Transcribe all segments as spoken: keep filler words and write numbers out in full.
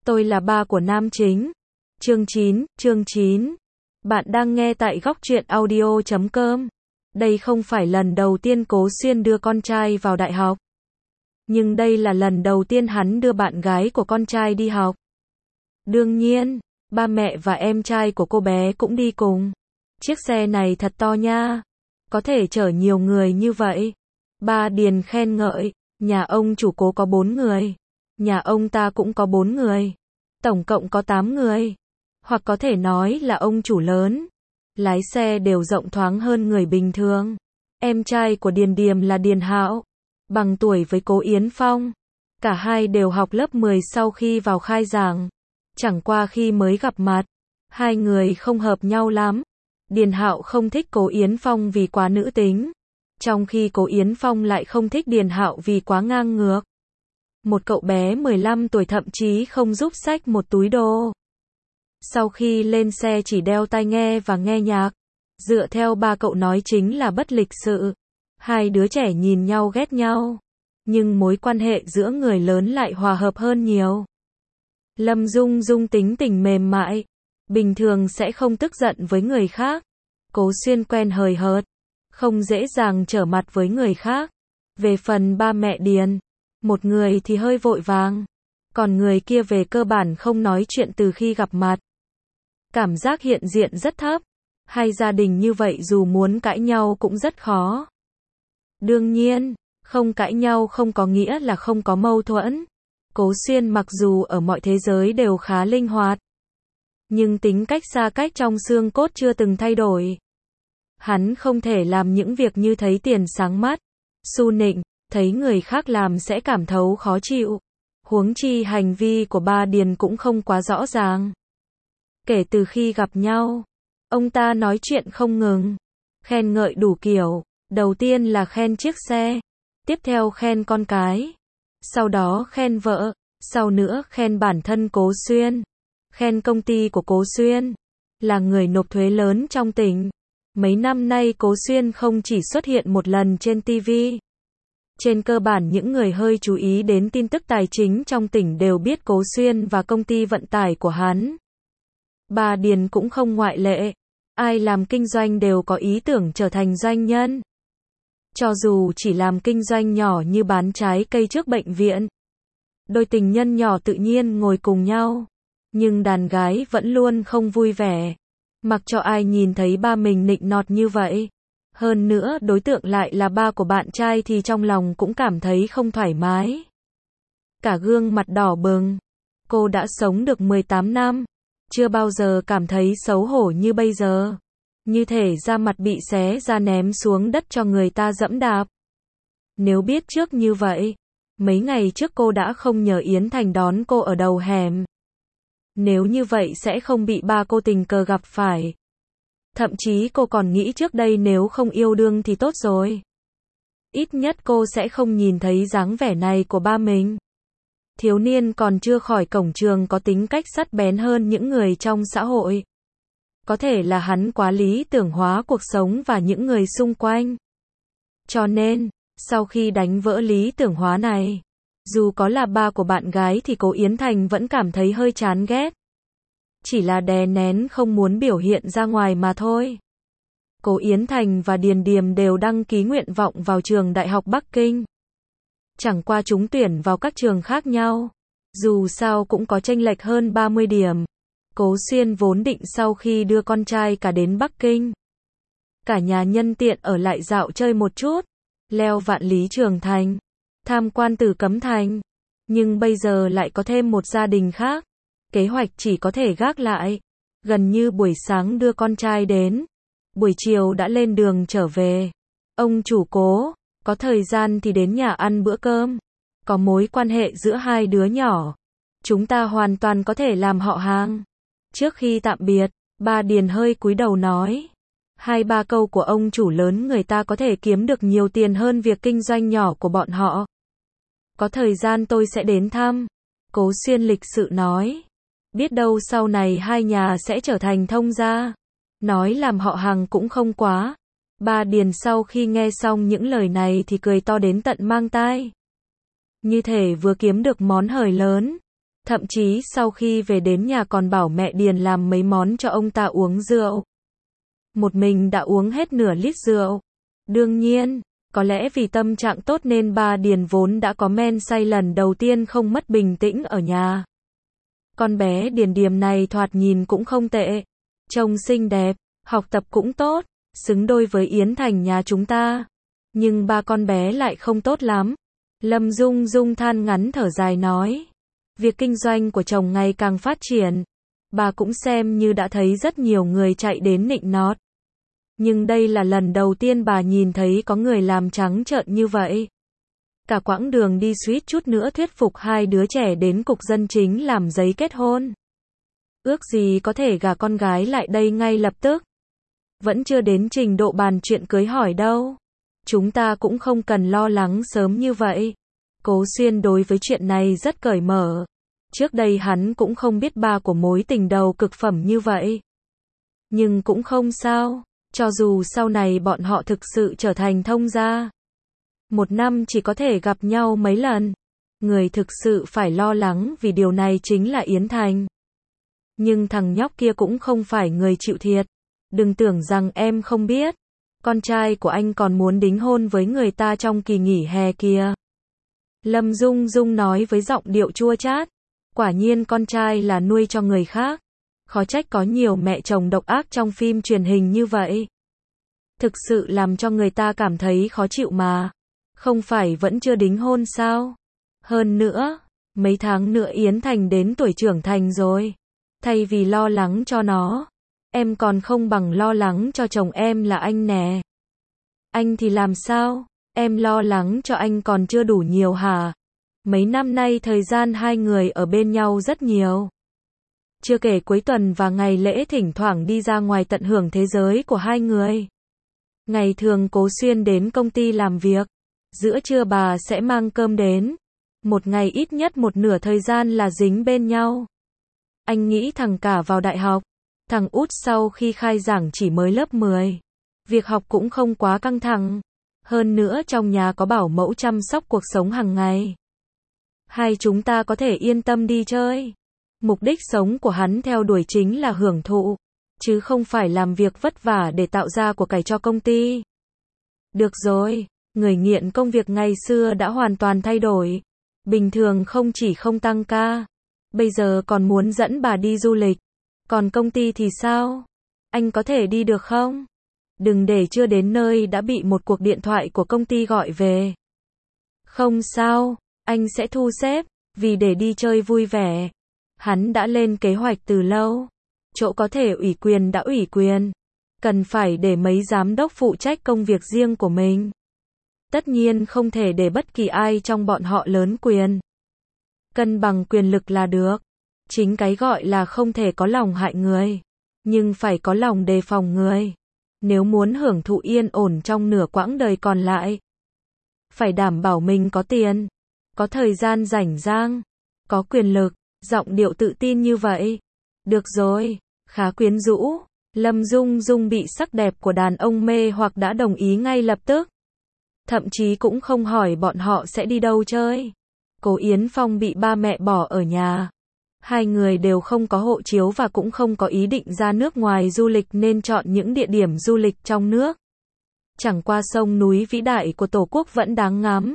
Tôi là ba của nam chính. Chương chín, chương chín. Bạn đang nghe tại góc truyện audio chấm com. Đây không phải lần đầu tiên Cố Xuyên đưa con trai vào đại học. Nhưng đây là lần đầu tiên hắn đưa bạn gái của con trai đi học. Đương nhiên, ba mẹ và em trai của cô bé cũng đi cùng. Chiếc xe này thật to nha. Có thể chở nhiều người như vậy. Ba Điền khen ngợi, nhà ông chủ Cố có bốn người. Nhà ông ta cũng có bốn người. Tổng cộng có tám người. Hoặc có thể nói là ông chủ lớn. Lái xe đều rộng thoáng hơn người bình thường. Em trai của Điền Điềm là Điền Hạo, bằng tuổi với Cố Yến Phong. Cả hai đều học lớp mười sau khi vào khai giảng. Chẳng qua khi mới gặp mặt, hai người không hợp nhau lắm. Điền Hạo không thích Cố Yến Phong vì quá nữ tính, trong khi Cố Yến Phong lại không thích Điền Hạo vì quá ngang ngược. Một cậu bé mười lăm tuổi thậm chí không giúp xách một túi đồ. Sau khi lên xe chỉ đeo tai nghe và nghe nhạc. Dựa theo ba cậu nói chính là bất lịch sự. Hai đứa trẻ nhìn nhau ghét nhau. Nhưng mối quan hệ giữa người lớn lại hòa hợp hơn nhiều. Lâm Dung Dung tính tình mềm mại. Bình thường sẽ không tức giận với người khác. Cố Xuyên quen hời hợt. Không dễ dàng trở mặt với người khác. Về phần ba mẹ Điền, một người thì hơi vội vàng. Còn người kia về cơ bản không nói chuyện từ khi gặp mặt. Cảm giác hiện diện rất thấp. Hai gia đình như vậy dù muốn cãi nhau cũng rất khó. Đương nhiên, không cãi nhau không có nghĩa là không có mâu thuẫn. Cố Xuyên mặc dù ở mọi thế giới đều khá linh hoạt, nhưng tính cách xa cách trong xương cốt chưa từng thay đổi. Hắn không thể làm những việc như thấy tiền sáng mắt, su nịnh, thấy người khác làm sẽ cảm thấu khó chịu. Huống chi hành vi của ba Điền cũng không quá rõ ràng. Kể từ khi gặp nhau, ông ta nói chuyện không ngừng, khen ngợi đủ kiểu. Đầu tiên là khen chiếc xe, tiếp theo khen con cái, sau đó khen vợ, sau nữa khen bản thân Cố Xuyên, khen công ty của Cố Xuyên, là người nộp thuế lớn trong tỉnh. Mấy năm nay Cố Xuyên không chỉ xuất hiện một lần trên ti vi. Trên cơ bản những người hơi chú ý đến tin tức tài chính trong tỉnh đều biết Cố Xuyên và công ty vận tải của hắn. Bà Điền cũng không ngoại lệ. Ai làm kinh doanh đều có ý tưởng trở thành doanh nhân. Cho dù chỉ làm kinh doanh nhỏ như bán trái cây trước bệnh viện. Đôi tình nhân nhỏ tự nhiên ngồi cùng nhau. Nhưng đàn gái vẫn luôn không vui vẻ. Mặc cho ai nhìn thấy ba mình nịnh nọt như vậy. Hơn nữa đối tượng lại là ba của bạn trai thì trong lòng cũng cảm thấy không thoải mái. Cả gương mặt đỏ bừng. Cô đã sống được mười tám năm. Chưa bao giờ cảm thấy xấu hổ như bây giờ. Như thể da mặt bị xé ra ném xuống đất cho người ta dẫm đạp. Nếu biết trước như vậy, mấy ngày trước cô đã không nhờ Yến Thành đón cô ở đầu hẻm. Nếu như vậy sẽ không bị ba cô tình cờ gặp phải. Thậm chí cô còn nghĩ trước đây nếu không yêu đương thì tốt rồi. Ít nhất cô sẽ không nhìn thấy dáng vẻ này của ba mình. Thiếu niên còn chưa khỏi cổng trường có tính cách sắc bén hơn những người trong xã hội. Có thể là hắn quá lý tưởng hóa cuộc sống và những người xung quanh. Cho nên, sau khi đánh vỡ lý tưởng hóa này, dù có là ba của bạn gái thì Cố Yến Thành vẫn cảm thấy hơi chán ghét. Chỉ là đè nén không muốn biểu hiện ra ngoài mà thôi. Cố Yến Thành và Điền Điềm đều đăng ký nguyện vọng vào trường Đại học Bắc Kinh. Chẳng qua chúng tuyển vào các trường khác nhau. Dù sao cũng có chênh lệch hơn ba mươi điểm. Cố Xuyên vốn định sau khi đưa con trai cả đến Bắc Kinh, cả nhà nhân tiện ở lại dạo chơi một chút, leo Vạn Lý Trường Thành, tham quan Tử Cấm Thành. Nhưng bây giờ lại có thêm một gia đình khác. Kế hoạch chỉ có thể gác lại. Gần như buổi sáng đưa con trai đến, buổi chiều đã lên đường trở về. Ông chủ Cố, có thời gian thì đến nhà ăn bữa cơm. Có mối quan hệ giữa hai đứa nhỏ, chúng ta hoàn toàn có thể làm họ hàng. Trước khi tạm biệt, ba Điền hơi cúi đầu nói. Hai ba câu của ông chủ lớn người ta có thể kiếm được nhiều tiền hơn việc kinh doanh nhỏ của bọn họ. Có thời gian tôi sẽ đến thăm. Cố Xuyên lịch sự nói. Biết đâu sau này hai nhà sẽ trở thành thông gia. Nói làm họ hàng cũng không quá. Ba Điền sau khi nghe xong những lời này thì cười to đến tận mang tai. Như thể vừa kiếm được món hời lớn. Thậm chí sau khi về đến nhà còn bảo mẹ Điền làm mấy món cho ông ta uống rượu. Một mình đã uống hết nửa lít rượu. Đương nhiên, có lẽ vì tâm trạng tốt nên ba Điền vốn đã có men say lần đầu tiên không mất bình tĩnh ở nhà. Con bé Điền Điềm này thoạt nhìn cũng không tệ. Trông xinh đẹp, học tập cũng tốt, xứng đôi với Yến Thành nhà chúng ta. Nhưng ba con bé lại không tốt lắm. Lâm Dung Dung than ngắn thở dài nói. Việc kinh doanh của chồng ngày càng phát triển. Bà cũng xem như đã thấy rất nhiều người chạy đến nịnh nọt. Nhưng đây là lần đầu tiên bà nhìn thấy có người làm trắng trợn như vậy. Cả quãng đường đi suýt chút nữa thuyết phục hai đứa trẻ đến cục dân chính làm giấy kết hôn. Ước gì có thể gả con gái lại đây ngay lập tức. Vẫn chưa đến trình độ bàn chuyện cưới hỏi đâu. Chúng ta cũng không cần lo lắng sớm như vậy. Cố Xuyên đối với chuyện này rất cởi mở. Trước đây hắn cũng không biết ba của mối tình đầu cực phẩm như vậy. Nhưng cũng không sao. Cho dù sau này bọn họ thực sự trở thành thông gia. Một năm chỉ có thể gặp nhau mấy lần. Người thực sự phải lo lắng vì điều này chính là Yến Thành. Nhưng thằng nhóc kia cũng không phải người chịu thiệt. Đừng tưởng rằng em không biết. Con trai của anh còn muốn đính hôn với người ta trong kỳ nghỉ hè kìa. Lâm Dung Dung nói với giọng điệu chua chát. Quả nhiên con trai là nuôi cho người khác. Khó trách có nhiều mẹ chồng độc ác trong phim truyền hình như vậy. Thực sự làm cho người ta cảm thấy khó chịu mà. Không phải vẫn chưa đính hôn sao? Hơn nữa, mấy tháng nữa Yến Thành đến tuổi trưởng thành rồi. Thay vì lo lắng cho nó, em còn không bằng lo lắng cho chồng em là anh nè. Anh thì làm sao? Em lo lắng cho anh còn chưa đủ nhiều hả? Mấy năm nay thời gian hai người ở bên nhau rất nhiều. Chưa kể cuối tuần và ngày lễ thỉnh thoảng đi ra ngoài tận hưởng thế giới của hai người. Ngày thường Cố Xuyên đến công ty làm việc. Giữa trưa bà sẽ mang cơm đến. Một ngày ít nhất một nửa thời gian là dính bên nhau. Anh nghĩ thằng cả vào đại học. Thằng út sau khi khai giảng chỉ mới lớp mười. Việc học cũng không quá căng thẳng. Hơn nữa trong nhà có bảo mẫu chăm sóc cuộc sống hàng ngày. Hai chúng ta có thể yên tâm đi chơi. Mục đích sống của hắn theo đuổi chính là hưởng thụ. Chứ không phải làm việc vất vả để tạo ra của cải cho công ty. Được rồi, người nghiện công việc ngày xưa đã hoàn toàn thay đổi. Bình thường không chỉ không tăng ca. Bây giờ còn muốn dẫn bà đi du lịch. Còn công ty thì sao? Anh có thể đi được không? Đừng để chưa đến nơi đã bị một cuộc điện thoại của công ty gọi về. Không sao, anh sẽ thu xếp, vì để đi chơi vui vẻ. Hắn đã lên kế hoạch từ lâu. Chỗ có thể ủy quyền đã ủy quyền. Cần phải để mấy giám đốc phụ trách công việc riêng của mình. Tất nhiên không thể để bất kỳ ai trong bọn họ lớn quyền. Cân bằng quyền lực là được. Chính cái gọi là không thể có lòng hại người. Nhưng phải có lòng đề phòng người. Nếu muốn hưởng thụ yên ổn trong nửa quãng đời còn lại. Phải đảm bảo mình có tiền. Có thời gian rảnh rang. Có quyền lực. Giọng điệu tự tin như vậy. Được rồi. Khá quyến rũ. Lâm Dung Dung bị sắc đẹp của đàn ông mê hoặc đã đồng ý ngay lập tức. Thậm chí cũng không hỏi bọn họ sẽ đi đâu chơi. Cố Yến Phong bị ba mẹ bỏ ở nhà. Hai người đều không có hộ chiếu và cũng không có ý định ra nước ngoài du lịch nên chọn những địa điểm du lịch trong nước. Chẳng qua sông núi vĩ đại của Tổ quốc vẫn đáng ngắm.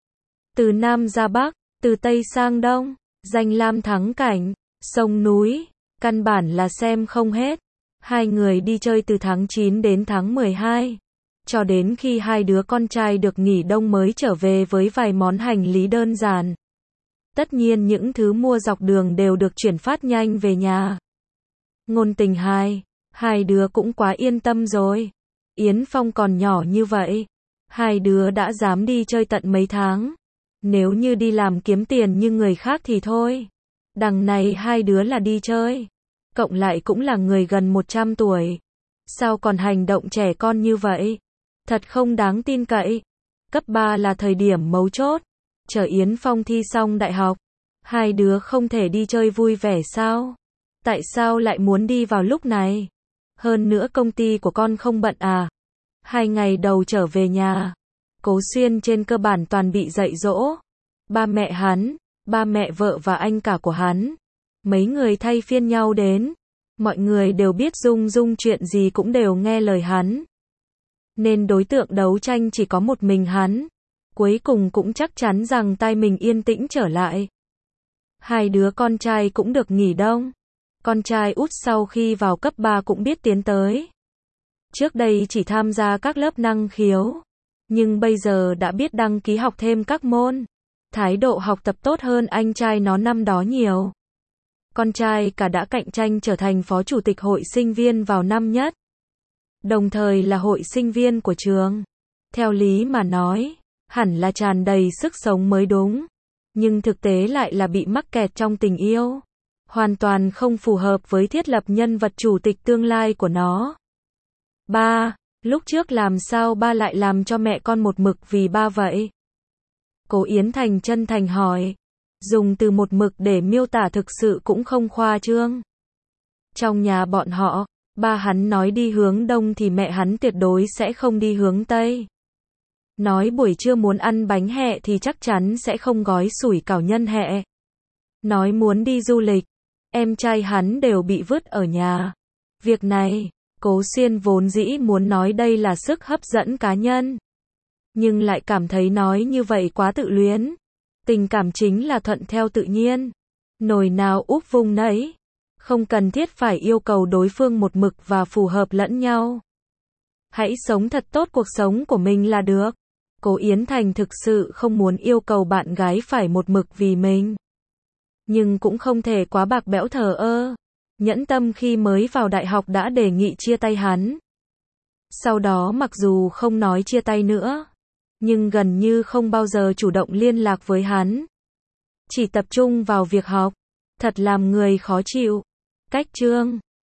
Từ Nam ra Bắc, từ Tây sang Đông, danh lam thắng cảnh, sông núi, căn bản là xem không hết. Hai người đi chơi từ tháng chín đến tháng mười hai. Cho đến khi hai đứa con trai được nghỉ đông mới trở về với vài món hành lý đơn giản. Tất nhiên những thứ mua dọc đường đều được chuyển phát nhanh về nhà. Ngôn tình hai, hai đứa cũng quá yên tâm rồi. Yến Phong còn nhỏ như vậy. Hai đứa đã dám đi chơi tận mấy tháng. Nếu như đi làm kiếm tiền như người khác thì thôi. Đằng này hai đứa là đi chơi. Cộng lại cũng là người gần một trăm tuổi. Sao còn hành động trẻ con như vậy? Thật không đáng tin cậy. Cấp ba là thời điểm mấu chốt. Chờ Yến Phong thi xong đại học. Hai đứa không thể đi chơi vui vẻ sao? Tại sao lại muốn đi vào lúc này? Hơn nữa công ty của con không bận à? Hai ngày đầu trở về nhà. Cố Xuyên trên cơ bản toàn bị dạy dỗ. Ba mẹ hắn, ba mẹ vợ và anh cả của hắn. Mấy người thay phiên nhau đến. Mọi người đều biết Dung Dung chuyện gì cũng đều nghe lời hắn. Nên đối tượng đấu tranh chỉ có một mình hắn. Cuối cùng cũng chắc chắn rằng tai mình yên tĩnh trở lại. Hai đứa con trai cũng được nghỉ đông. Con trai út sau khi vào cấp ba cũng biết tiến tới. Trước đây chỉ tham gia các lớp năng khiếu. Nhưng bây giờ đã biết đăng ký học thêm các môn. Thái độ học tập tốt hơn anh trai nó năm đó nhiều. Con trai cả đã cạnh tranh trở thành phó chủ tịch hội sinh viên vào năm nhất. Đồng thời là hội sinh viên của trường. Theo lý mà nói, hẳn là tràn đầy sức sống mới đúng. Nhưng thực tế lại là bị mắc kẹt trong tình yêu. Hoàn toàn không phù hợp với thiết lập nhân vật chủ tịch tương lai của nó. Ba, lúc trước làm sao ba lại làm cho mẹ con một mực vì ba vậy? Cố Yến Thành chân thành hỏi. Dùng từ một mực để miêu tả thực sự cũng không khoa trương. Trong nhà bọn họ, ba hắn nói đi hướng đông thì mẹ hắn tuyệt đối sẽ không đi hướng tây. Nói buổi trưa muốn ăn bánh hẹ thì chắc chắn sẽ không gói sủi cảo nhân hẹ. Nói muốn đi du lịch, em trai hắn đều bị vứt ở nhà. Việc này, Cố Xuyên vốn dĩ muốn nói đây là sức hấp dẫn cá nhân. Nhưng lại cảm thấy nói như vậy quá tự luyến. Tình cảm chính là thuận theo tự nhiên. Nồi nào úp vung nấy. Không cần thiết phải yêu cầu đối phương một mực và phù hợp lẫn nhau. Hãy sống thật tốt cuộc sống của mình là được. Cố Yến Thành thực sự không muốn yêu cầu bạn gái phải một mực vì mình. Nhưng cũng không thể quá bạc bẽo thờ ơ. Nhẫn Tâm khi mới vào đại học đã đề nghị chia tay hắn. Sau đó mặc dù không nói chia tay nữa, nhưng gần như không bao giờ chủ động liên lạc với hắn. Chỉ tập trung vào việc học. Thật làm người khó chịu. Cách chương